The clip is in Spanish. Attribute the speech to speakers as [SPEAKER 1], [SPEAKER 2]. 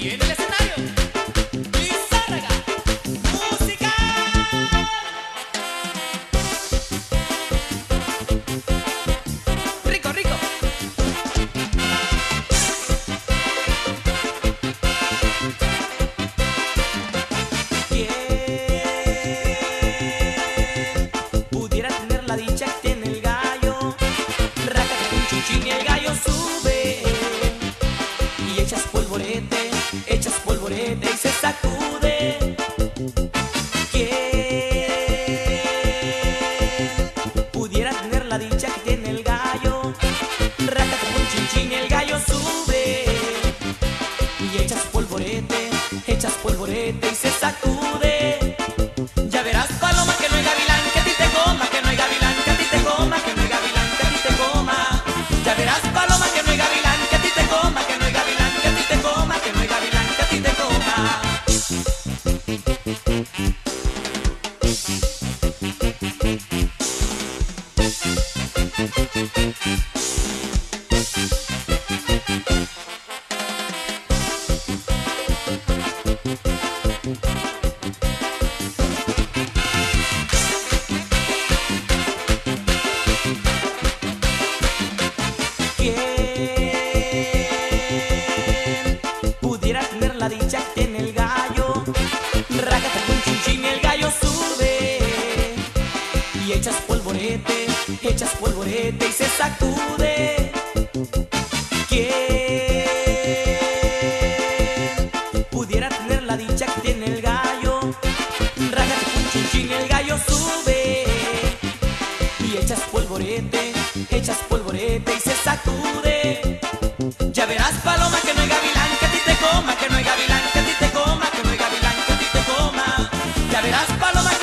[SPEAKER 1] Y en el escenario, Lizárraga, música. Rico, rico. ¿Quién pudiera tener la dicha que tiene el gallo? Rácate un chinchín y el gallo sube. Y echas polvorete y se sacude. ¿Quién pudiera tener la dicha que tiene el gallo? Rácate un chinchín y el gallo sube. Y echas polvorete y se sacude. Ya verás, paloma, que no hay gavilán que a ti te coma, que no hay gavilán que a ti te coma, que no hay gavilán que a ti te coma. Ya verás, paloma, que no hay gavilán que a ti te coma, que no hay gavilán que a ti te coma, que no hay gavilán que a ti te coma. ¿Quién pudiera tener la dicha que tiene el gallo? Rácate con chinchín y el gallo sube. Y echas polvorete y se sacude. ¿Quién pudiera tener la dicha que tiene el gallo? Rácate con chinchín y el gallo sube. Y echas polvorete y se sacude. Ya verás, paloma, que no hay gavilán que a ti te coma, que no hay gavilán que a ti te coma, que no hay gavilán que a ti te coma. Ya verás, paloma,